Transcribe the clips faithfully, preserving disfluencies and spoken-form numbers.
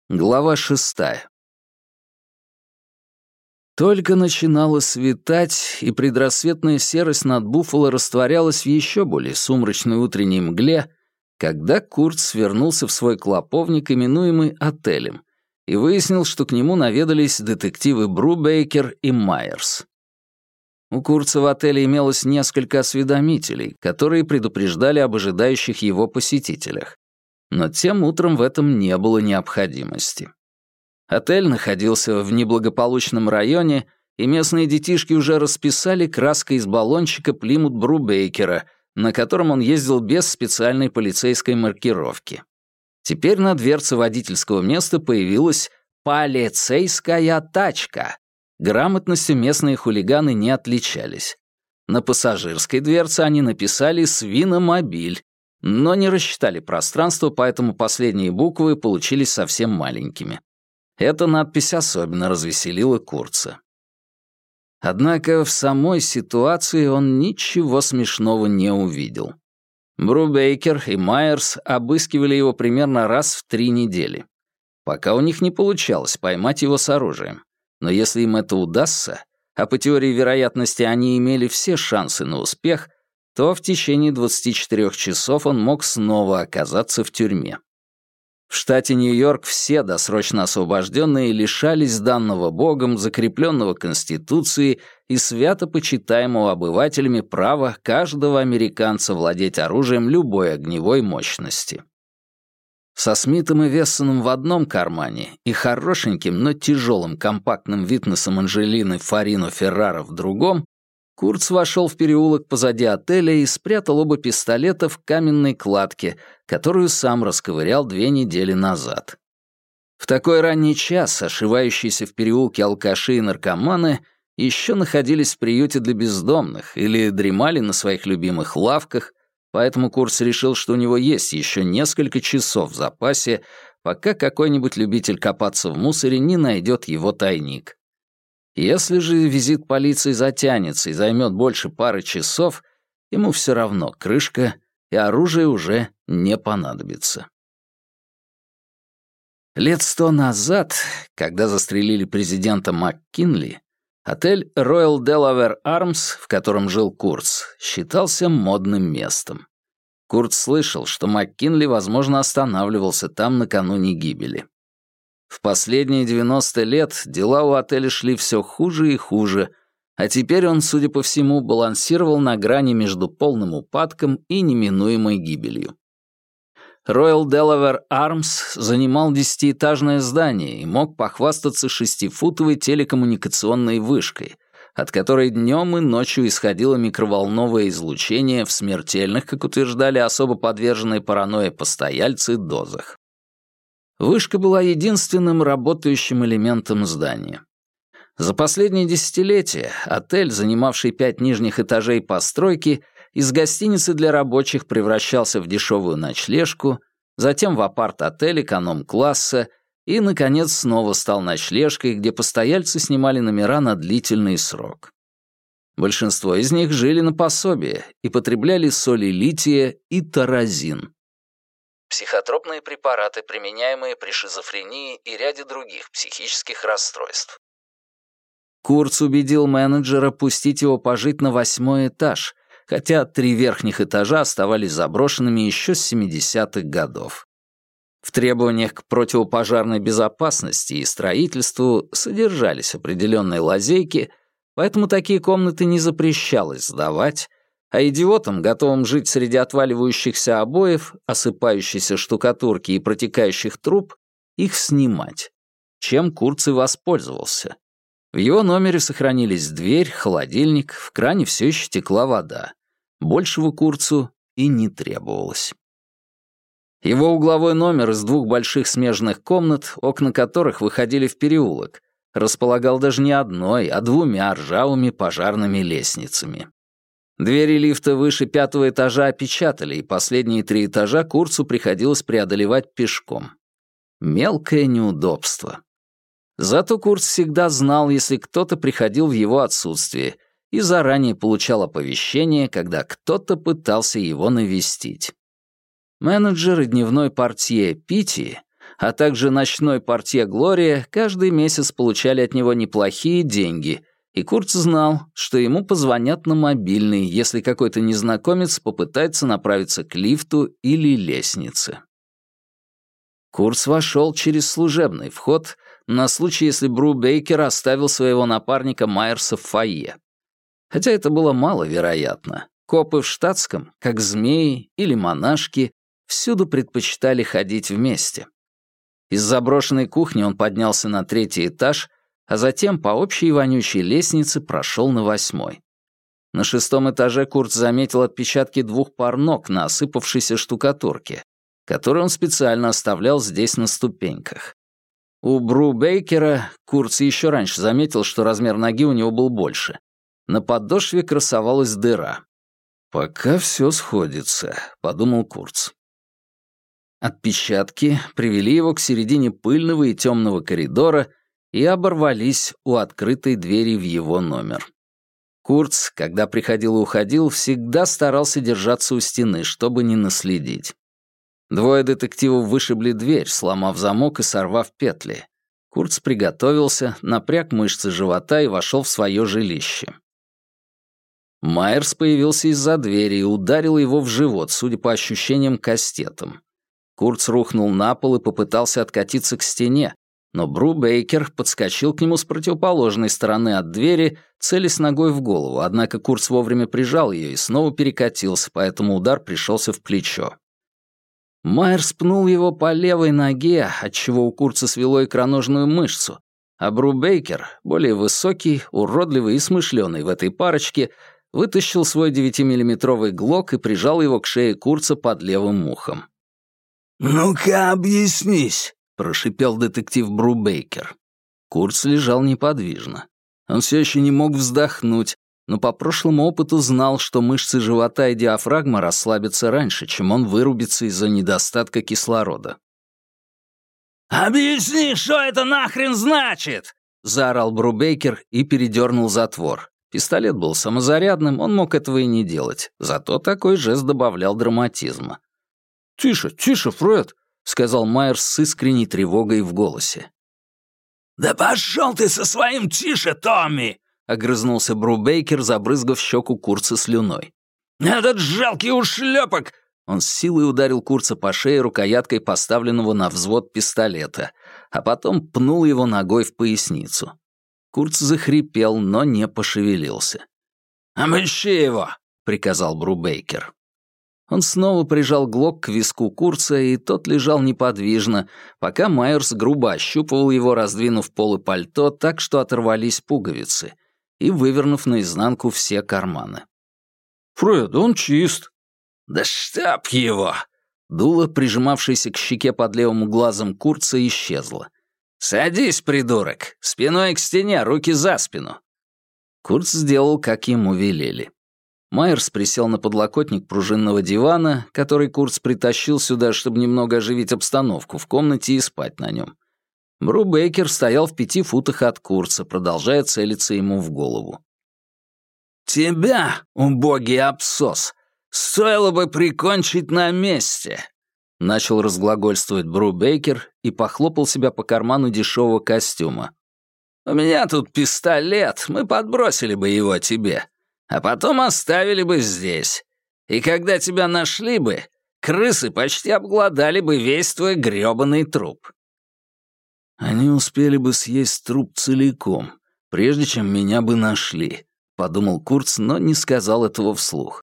Глава шестая. Только начинало светать, и предрассветная серость над Буффало растворялась в еще более сумрачной утренней мгле, когда Курт свернулся в свой клоповник, именуемый отелем, и выяснил, что к нему наведались детективы Брубейкер и Майерс. У Куртса в отеле имелось несколько осведомителей, которые предупреждали об ожидающих его посетителях. Но тем утром в этом не было необходимости. Отель находился в неблагополучном районе, и местные детишки уже расписали краской из баллончика Плимут Брубейкера, на котором он ездил без специальной полицейской маркировки. Теперь на дверце водительского места появилась «полицейская тачка». Грамотностью местные хулиганы не отличались. На пассажирской дверце они написали «свиномобиль», но не рассчитали пространство, поэтому последние буквы получились совсем маленькими. Эта надпись особенно развеселила Куртса. Однако в самой ситуации он ничего смешного не увидел. Брубейкер и Майерс обыскивали его примерно раз в три недели. Пока у них не получалось поймать его с оружием. Но если им это удастся, а по теории вероятности они имели все шансы на успех, то в течение двадцати четырёх часов он мог снова оказаться в тюрьме. В штате Нью-Йорк все досрочно освобожденные лишались данного Богом, закрепленного Конституцией и свято почитаемого обывателями права каждого американца владеть оружием любой огневой мощности. Со Смитом и Вессоном в одном кармане и хорошеньким, но тяжелым компактным Витнесом Анджелины Фарино Феррара в другом, Куртс вошел в переулок позади отеля и спрятал оба пистолета в каменной кладке, которую сам расковырял две недели назад. В такой ранний час ошивающиеся в переулке алкаши и наркоманы еще находились в приюте для бездомных или дремали на своих любимых лавках, поэтому Куртс решил, что у него есть еще несколько часов в запасе, пока какой-нибудь любитель копаться в мусоре не найдет его тайник. Если же визит полиции затянется и займет больше пары часов, ему все равно крышка, и оружие уже не понадобится. Лет сто назад, когда застрелили президента МакКинли, отель Royal Delaware Arms, в котором жил Куртс, считался модным местом. Куртс слышал, что МакКинли, возможно, останавливался там накануне гибели. В последние девяносто лет дела у отеля шли все хуже и хуже, а теперь он, судя по всему, балансировал на грани между полным упадком и неминуемой гибелью. Royal Delaware Arms занимал десятиэтажное здание и мог похвастаться шестифутовой телекоммуникационной вышкой, от которой днем и ночью исходило микроволновое излучение в смертельных, как утверждали особо подверженные паранойе постояльцы, дозах. Вышка была единственным работающим элементом здания. За последние десятилетия отель, занимавший пять нижних этажей постройки, из гостиницы для рабочих превращался в дешевую ночлежку, затем в апарт-отель эконом-класса и, наконец, снова стал ночлежкой, где постояльцы снимали номера на длительный срок. Большинство из них жили на пособие и потребляли соли лития и таразин. Психотропные препараты, применяемые при шизофрении и ряде других психических расстройств. Куртс убедил менеджера пустить его пожить на восьмой этаж, хотя три верхних этажа оставались заброшенными еще с семидесятых годов. В требованиях к противопожарной безопасности и строительству содержались определенные лазейки, поэтому такие комнаты не запрещалось сдавать, а идиотам, готовым жить среди отваливающихся обоев, осыпающейся штукатурки и протекающих труб, их снимать, чем Куртс и воспользовался. В его номере сохранились дверь, холодильник, в кране все еще текла вода. Большего Куртсу и не требовалось. Его угловой номер из двух больших смежных комнат, окна которых выходили в переулок, располагал даже не одной, а двумя ржавыми пожарными лестницами. Двери лифта выше пятого этажа опечатали, и последние три этажа Куртсу приходилось преодолевать пешком. Мелкое неудобство. Зато Куртс всегда знал, если кто-то приходил в его отсутствие, и заранее получал оповещение, когда кто-то пытался его навестить. Менеджер и дневной портье Питти а также ночной портье Глория каждый месяц получали от него неплохие деньги, и Курц знал, что ему позвонят на мобильный, если какой-то незнакомец попытается направиться к лифту или лестнице. Курц вошел через служебный вход на случай, если Бру Бейкер оставил своего напарника Майерса в фойе. Хотя это было маловероятно. Копы в штатском, как змеи или монашки, всюду предпочитали ходить вместе. Из заброшенной кухни он поднялся на третий этаж, а затем по общей вонючей лестнице прошел на восьмой. На шестом этаже Курц заметил отпечатки двух пар ног на осыпавшейся штукатурке, которую он специально оставлял здесь на ступеньках. У Бру Бейкера Курц еще раньше заметил, что размер ноги у него был больше. На подошве красовалась дыра. «Пока все сходится», — подумал Курц. Отпечатки привели его к середине пыльного и темного коридора и оборвались у открытой двери в его номер. Курц, когда приходил и уходил, всегда старался держаться у стены, чтобы не наследить. Двое детективов вышибли дверь, сломав замок и сорвав петли. Курц приготовился, напряг мышцы живота и вошел в свое жилище. Майерс появился из-за двери и ударил его в живот, судя по ощущениям, кастетом. Курц рухнул на пол и попытался откатиться к стене, но Бру Бейкер подскочил к нему с противоположной стороны от двери, целясь ногой в голову, однако Курц вовремя прижал ее и снова перекатился, поэтому удар пришелся в плечо. Майерс пнул его по левой ноге, отчего у Курца свело икроножную мышцу, а Бру Бейкер, более высокий, уродливый и смышленый в этой парочке, вытащил свой девятимиллиметровый глок и прижал его к шее Курца под левым ухом. «Ну-ка, объяснись», — прошипел детектив Бру Бейкер. Курц лежал неподвижно. Он все еще не мог вздохнуть, но по прошлому опыту знал, что мышцы живота и диафрагма расслабятся раньше, чем он вырубится из-за недостатка кислорода. «Объясни, что это нахрен значит?» — заорал Бру Бейкер и передернул затвор. Пистолет был самозарядным, он мог этого и не делать, зато такой жест добавлял драматизма. «Тише, тише, Фред», — сказал Майерс с искренней тревогой в голосе. «Да пошел ты со своим тише, Томми!» — огрызнулся Бру Бейкер, забрызгав щеку Курца слюной. «Этот жалкий ушлепок!» Он с силой ударил Курца по шее рукояткой поставленного на взвод пистолета, а потом пнул его ногой в поясницу. Курц захрипел, но не пошевелился. «Обыщи его!» — приказал Бру Бейкер. Он снова прижал глок к виску Курца, и тот лежал неподвижно, пока Майерс грубо ощупывал его, раздвинув полы пальто так, что оторвались пуговицы, и вывернув наизнанку все карманы. «Фред, он чист». «Да чтоб его!» Дуло, прижимавшееся к щеке под левым глазом Курца, исчезло. «Садись, придурок! Спиной к стене, руки за спину!» Курц сделал, как ему велели. Майерс присел на подлокотник пружинного дивана, который Курц притащил сюда, чтобы немного оживить обстановку в комнате и спать на нем. Бру Бейкер стоял в пяти футах от Курца, продолжая целиться ему в голову. «Тебя, убогий абсос, стоило бы прикончить на месте!» Начал разглагольствовать Бру Бейкер и похлопал себя по карману дешевого костюма. «У меня тут пистолет, мы подбросили бы его тебе, а потом оставили бы здесь. И когда тебя нашли бы, крысы почти обглодали бы весь твой грёбаный труп». «Они успели бы съесть труп целиком, прежде чем меня бы нашли», — подумал Курц, но не сказал этого вслух.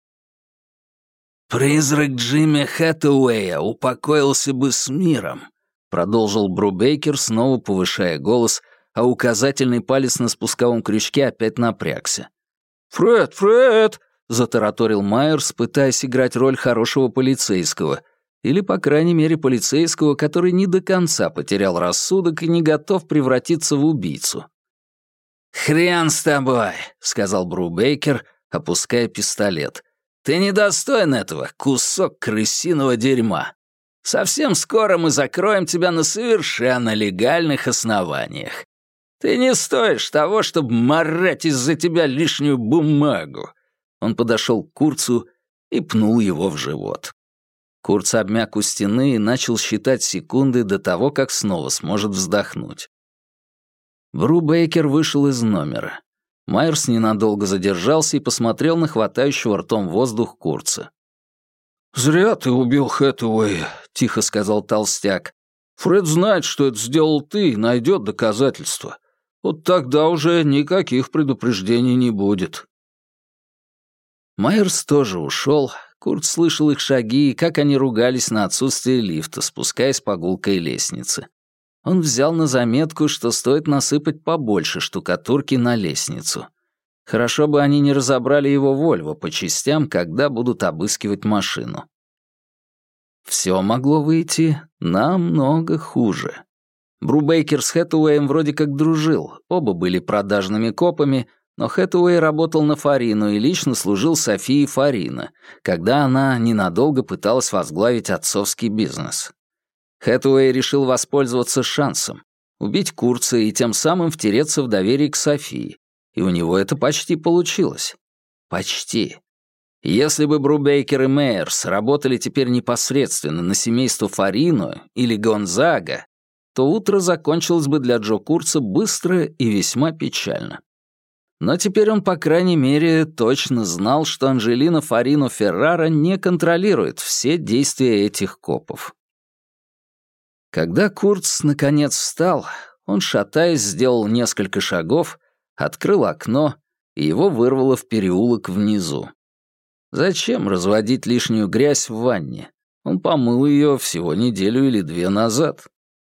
«Призрак Джимми Хэтэуэя упокоился бы с миром», — продолжил Бру Бейкер, снова повышая голос, а указательный палец на спусковом крючке опять напрягся. «Фред, Фред!» — затараторил Майерс, пытаясь играть роль хорошего полицейского, или, по крайней мере, полицейского, который не до конца потерял рассудок и не готов превратиться в убийцу. «Хрен с тобой», — сказал Бру Бейкер, опуская пистолет. «Ты недостоин этого, кусок крысиного дерьма. Совсем скоро мы закроем тебя на совершенно легальных основаниях. Ты не стоишь того, чтобы марать из-за тебя лишнюю бумагу». Он подошел к Курцу и пнул его в живот. Курц обмяк у стены и начал считать секунды до того, как снова сможет вздохнуть. Бру Бейкер вышел из номера. Майерс ненадолго задержался и посмотрел на хватающего ртом воздух Курца. «Зря ты убил Хэтэуэя», — тихо сказал толстяк. «Фред знает, что это сделал ты, и найдет доказательства. Вот тогда уже никаких предупреждений не будет». Майерс тоже ушел. Курт слышал их шаги и как они ругались на отсутствие лифта, спускаясь по гулкой лестнице. Он взял на заметку, что стоит насыпать побольше штукатурки на лестницу. Хорошо бы они не разобрали его «Вольво» по частям, когда будут обыскивать машину. Все могло выйти намного хуже. Бру Бейкер с Хэтэуэем вроде как дружил, оба были продажными копами, но Хэтэуэй работал на Фарину и лично служил Софии Фарина, когда она ненадолго пыталась возглавить отцовский бизнес. Хэтэуэй решил воспользоваться шансом, убить Курца и тем самым втереться в доверие к Софии, и у него это почти получилось. Почти. Если бы Брубейкер и Мейерс работали теперь непосредственно на семейство Фарино или Гонзага, то утро закончилось бы для Джо Курца быстро и весьма печально. Но теперь он, по крайней мере, точно знал, что Анджелина Фарино Феррара не контролирует все действия этих копов. Когда Курц наконец встал, он, шатаясь, сделал несколько шагов, открыл окно, и его вырвало в переулок внизу. Зачем разводить лишнюю грязь в ванне? Он помыл ее всего неделю или две назад.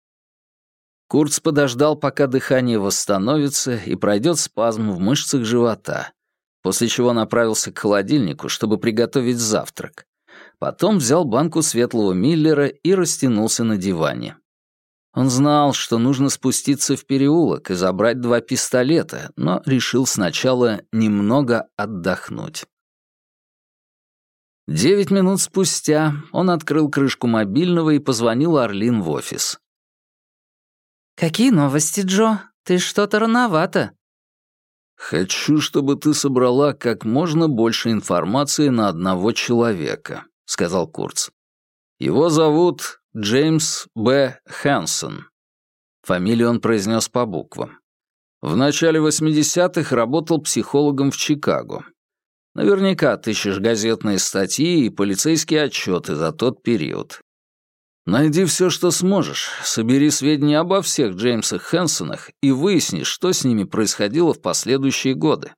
Курц подождал, пока дыхание восстановится и пройдет спазм в мышцах живота, после чего направился к холодильнику, чтобы приготовить завтрак. Потом взял банку светлого Миллера и растянулся на диване. Он знал, что нужно спуститься в переулок и забрать два пистолета, но решил сначала немного отдохнуть. Девять минут спустя он открыл крышку мобильного и позвонил Арлин в офис. «Какие новости, Джо? Ты что-то рановато». «Хочу, чтобы ты собрала как можно больше информации на одного человека», — сказал Курц. «Его зовут Джеймс Б. Хэнсон». Фамилию он произнес по буквам. В начале восьмидесятых работал психологом в Чикаго. Наверняка отыщешь газетные статьи и полицейские отчеты за тот период. Найди все, что сможешь, собери сведения обо всех Джеймсах Хэнсонах и выясни, что с ними происходило в последующие годы.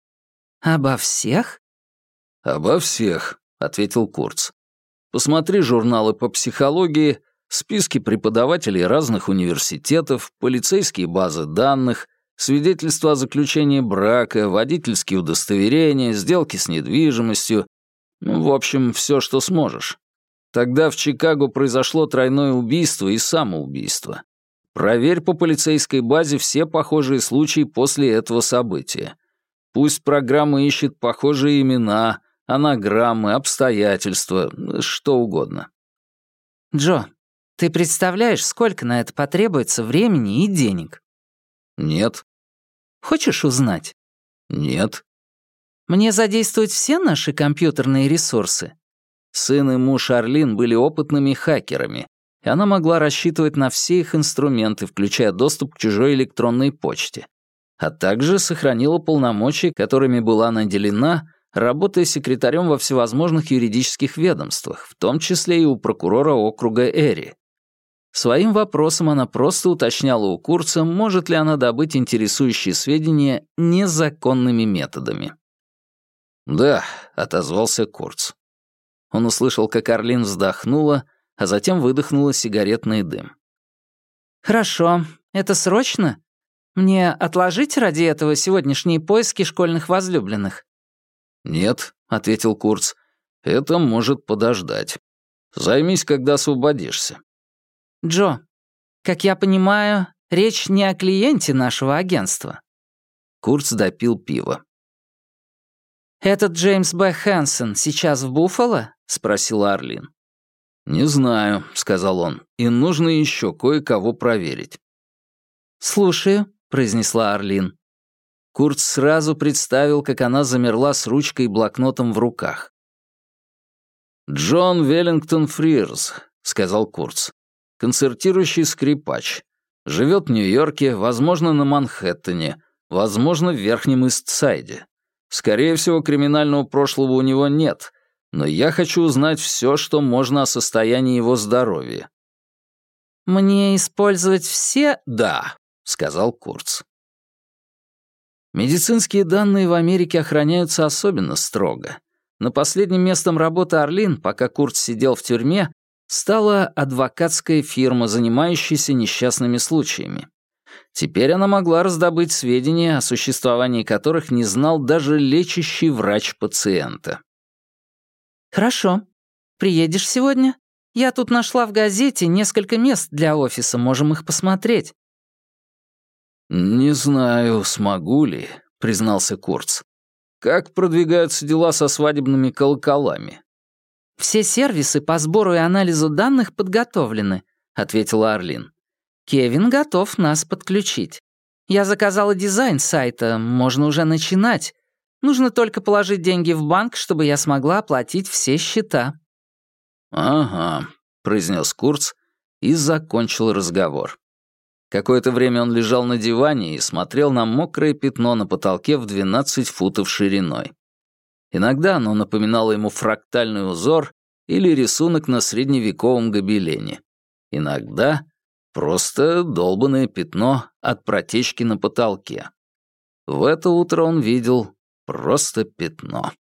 «Обо всех?» «Обо всех», — ответил Курц. «Посмотри журналы по психологии, списки преподавателей разных университетов, полицейские базы данных, свидетельства о заключении брака, водительские удостоверения, сделки с недвижимостью. Ну, в общем, все, что сможешь. Тогда в Чикаго произошло тройное убийство и самоубийство. Проверь по полицейской базе все похожие случаи после этого события. Пусть программа ищет похожие имена, анаграммы, обстоятельства, что угодно». «Джо, ты представляешь, сколько на это потребуется времени и денег?» «Нет». «Хочешь узнать?» «Нет». «Мне задействовать все наши компьютерные ресурсы?» Сын и муж Арлин были опытными хакерами, и она могла рассчитывать на все их инструменты, включая доступ к чужой электронной почте, а также сохранила полномочия, которыми была наделена, работая секретарем во всевозможных юридических ведомствах, в том числе и у прокурора округа Эри. Своим вопросом она просто уточняла у Курца, может ли она добыть интересующие сведения незаконными методами. «Да», — отозвался Курц. Он услышал, как Арлин вздохнула, а затем выдохнула сигаретный дым. «Хорошо. Это срочно? Мне отложить ради этого сегодняшние поиски школьных возлюбленных?» «Нет», — ответил Курц. «Это может подождать. Займись, когда освободишься». «Джо, как я понимаю, речь не о клиенте нашего агентства». Курц допил пиво. «Этот Джеймс Б. Хэнсон сейчас в Буффало?» — спросила Арлин. «Не знаю», — сказал он, — «и нужно еще кое-кого проверить». «Слушаю», — произнесла Арлин. Курц сразу представил, как она замерла с ручкой и блокнотом в руках. «Джон Веллингтон Фрирз», — сказал Курц. «Концертирующий скрипач. Живет в Нью-Йорке, возможно, на Манхэттене, возможно, в Верхнем Ист-Сайде. Скорее всего, криминального прошлого у него нет, но я хочу узнать все, что можно о состоянии его здоровья». «Мне использовать все?» «Да», — сказал Курц. Медицинские данные в Америке охраняются особенно строго. Но последним местом работы Арлин, пока Курц сидел в тюрьме, стала адвокатская фирма, занимающаяся несчастными случаями. Теперь она могла раздобыть сведения, о существовании которых не знал даже лечащий врач пациента. «Хорошо. Приедешь сегодня? Я тут нашла в газете несколько мест для офиса, можем их посмотреть». «Не знаю, смогу ли», — признался Курц. «Как продвигаются дела со свадебными колоколами?» «Все сервисы по сбору и анализу данных подготовлены», — ответила Арлин. «Кевин готов нас подключить. Я заказала дизайн сайта, можно уже начинать. Нужно только положить деньги в банк, чтобы я смогла оплатить все счета». «Ага», — произнес Курц и закончил разговор. Какое-то время он лежал на диване и смотрел на мокрое пятно на потолке в двенадцать футов шириной. Иногда оно напоминало ему фрактальный узор или рисунок на средневековом гобелене. Иногда просто долбанное пятно от протечки на потолке. В это утро он видел просто пятно.